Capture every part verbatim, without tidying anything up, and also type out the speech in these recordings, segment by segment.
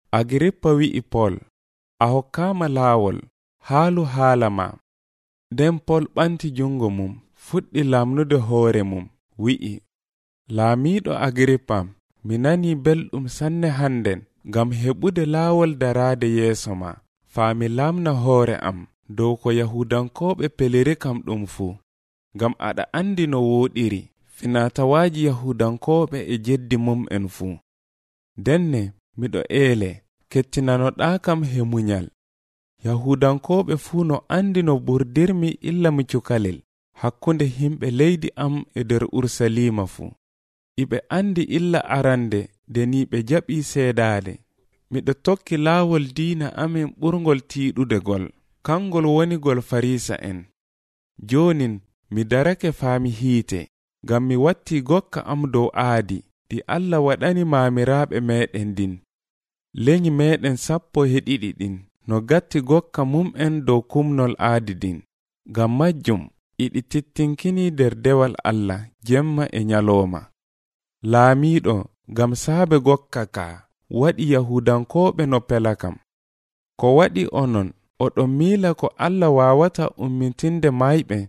Agirippa wi'i Pol, a hokkama laawol, haalu haala ma. Nden Pol ɓanti jungo mum, fuɗɗi lamnude hoore mum, wi'i, Laamiiɗo Agirippa, mi nani belɗum sanne hannden ngam heɓude laawol daraade yeeso ma, faa mi lamna hoore am dow ko Yahudankooɓe peliri kam ɗum fuu, ngam aɗa andi no wooɗiri finatawaaji Yahudankooɓe e jeddi mum en fuu. Denne miɗo eele, kettinanoɗaa kam he munyal. Yahudankooɓe fuu no andi no ɓurdirmi illa mi cukalel hakkunde himɓe leydi am e nder Urusalima fuu. Iɓe andi illa arande de ni ɓe jaɓi seedaade. Miɗo tokki laawol diina amin ɓurngol tiiɗude gol, kangol woni gol Farisa en. Jonin mi darake faami hiite, ngam mi watti gokka am dow aadi ɗi Allah waɗani maamiraaɓe meɗen din. Leñi meɗen sappo e ɗiɗi ɗin no gatti gokka mum en dow kumnol aadi din. Ngam majjum iɗi tittinkini nder dewal Allah jemma e nyalooma. Laamiiɗo, ngam saabe gokka ka waɗi Yahudankooɓe no pela kam. Ko waɗi onon oɗon miila ko Allah waawata ummintinde mayɓe?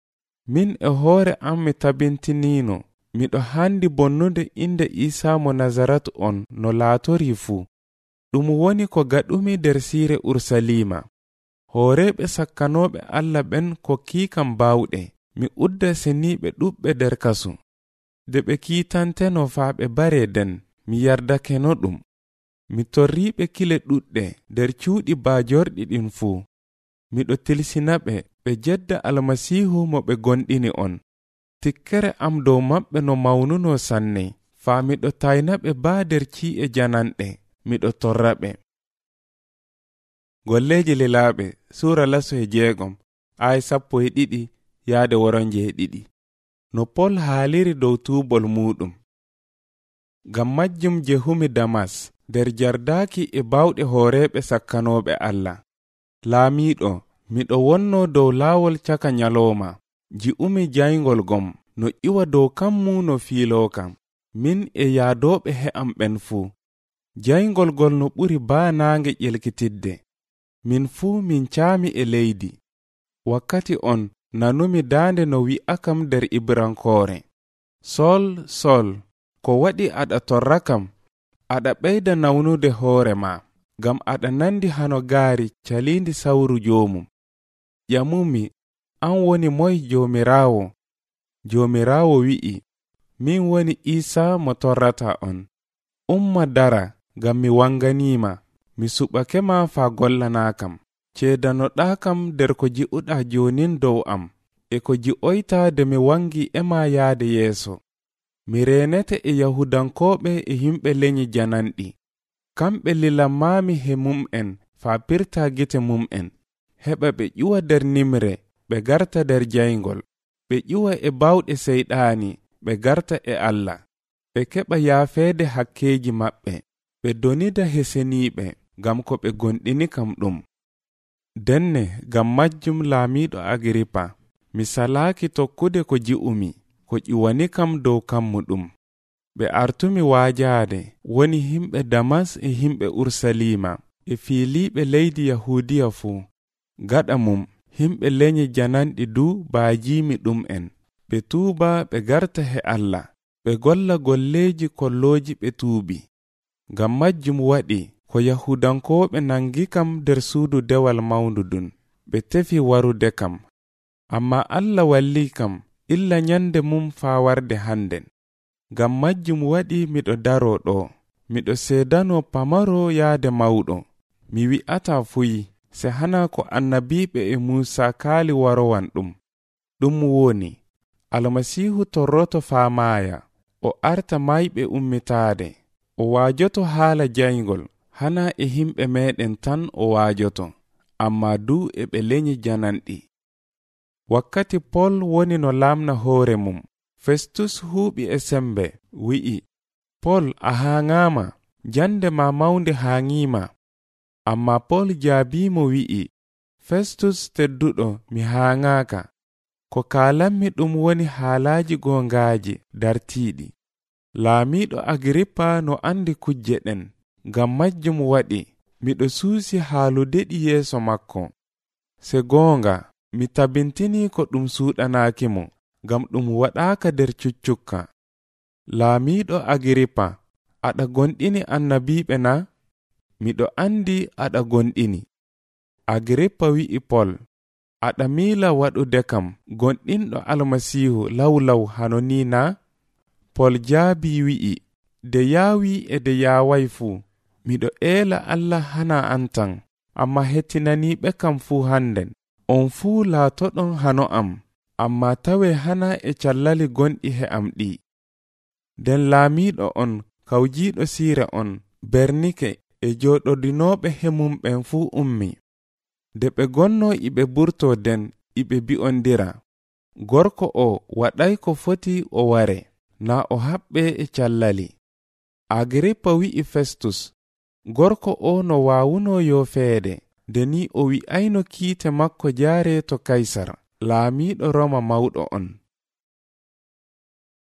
Min e hoore am mi tabintiniino miɗo handi bonnude inde Isa mo Nazarat on no laatori fuu. Ɗum woni ko gaɗumi nder siire Urusalima. Hooreɓe sakkanoɓe Allah ɓen ko kiikam baawɗe, mi udda seniiɓe ɗuɓɓe nder kasu. De ɓe kiitanteno faa ɓe bare den, mi yardakeno ɗum. Mi torriiɓe kile ɗuɗɗe nder cuuɗi baajorɗi ɗin fuu. Miɗo tilsinaɓe ɓe jedda Almasiihu mo ɓe gonɗini on. Tikkere am dow maɓɓe no mawnuno sanne, faa miɗo taynaɓe baa nder ci'e jananɗe, miɗo torraɓe. Golleji Lilaaɓe Suura laso e jeegom ay sappo e ɗiɗi yaade woronje e ɗiɗi. No Pol haaliri dow tuubol muɗum. Ngam majjum jehumi Damas nder jardaaki e bawɗe hooreɓe sakkanoɓe Allah. Laamiiɗo, miɗo wonno dow laawol caka nyalooma, ji'umi jayngol gom no iwa dow kammu no fiilokam, min e yaadoɓe he'am ɓen fuu. Jayngol gol no ɓuri baa naange ƴelkitidde. Min fuu min caami e leydi. Wakkati on nanumi daande no wi'akam nder Ibrankoore, Sol, Sol, ko waɗi aɗa torra kam? Aɗa ɓeyda nawnude hoore ma, ngam aɗa nandi hano gaari caliindi sawru joomum. Ƴamumi, an woni moy Joomiraawo? Joomiraawo wi'i, min woni Isa mo torrata on. Umma dara, ngam mi wanganiima, mi suɓake ma faa gollanakam. Ceedanoɗaa kam nder ko ji'uɗaa jonin dow am, e ko ji'oyta de mi wangi ema yaade yeeso. Mi renete e Yahudankooɓe e himɓe leñi jananɗi. Kamɓe lilammami he mum'en faa pirta gite mum'en, heɓa ɓe ƴuwa nder nimre, ɓe garta nder jayngol, ɓe ƴuwa e bawɗe seyɗaani, ɓe garta e Allah, ɓe keɓa yaafeede hakkeeji maɓɓe, ɓe donida he seniiɓe, ngam ko ɓe gonɗini kam ɗum. Denne ngam majjum Laamiiɗo Agirippa, mi salaaki tokkude ko ji'umi, ko ƴiwani kam dow kammu ɗum. Ɓe artumi waajaade woni himɓe Damas e himɓe Urusalima e fiiliiɓe leydi Yahudiya fuu. Gaɗa mum himɓe leñi jananɗi du baajiimi ɗum en. Ɓe tuuba ɓe garta he Allah, ɓe golla golleeji kollooji ɓe tuubi. Ngam majjum waɗi ko Yahudankooɓe nangi kam nder suudu dewal mawndu dun, ɓe tefi warude kam. Amma Allah walli kam illa nyande mum faa warde hannden. Ngam majjum waɗi miɗo daro ɗo, miɗo seedano pamaro yaade mawɗo. Mi wi'ata fuyi se hana ko annabiiɓe e Muusa kaali warowan ɗum. Ɗum woni, Almasiihu torroto faa maaya, o arta mayɓe ummitaade, o waajoto haala jayngol, hana e himɓe meɗen tan o waajoto, amma du e ɓe leñi jananɗi. Wakkati Pol woni no laamna hoore mum, Festus huuɓi e sembe, wi'i, Pol a haaŋaama, jande ma mawnde haaŋiima. Amma Pol jaabiimo wi'i, Festus tedduɗo, mi haaŋaaka. Ko kaalanmi ɗum woni haalaaji gongaaji dartiiɗi. Laamiiɗo Agirippa no andi kujje ɗen, ngam majjum waɗi miɗo suusi haalude ɗi yeeso makko. Se goonga mi tabintini ko ɗum suuɗanaaki mo, ngam ɗum waɗaaka nder cuccukka. Laamiiɗo Agiripa, aɗa gonɗini annabiiɓe na? Miɗo andi aɗa gonɗini. Agiripa wi'i Pol, aɗa miila waɗude kam gonɗinɗo Almasiihu lawlaw hano ni na? Pol jaabi wi'i, de yaawi e de yaaway fuu, miɗo eela Allah hana antan, amma hettinaniiɓe kam fuu hannden. On fuu laatoɗon hano am, amma tawe hana e callali gonɗi he am ɗi. Nden laamiiɗo on kawjiiɗo siire on Bernike e jooɗodinooɓe hemum ɓen fuu ummi. Nde ɓe gonno iɓe burto den iɓe bi'ondira, gorko o waɗay ko foti o ware, na o haɓɓe e callali. Agiripa wi'i Festus, gorko o no waawuno yoofeede, nde ni o wi'ayno kiite makko jaare to Kaysar, laamiiɗo Roma mawɗo on.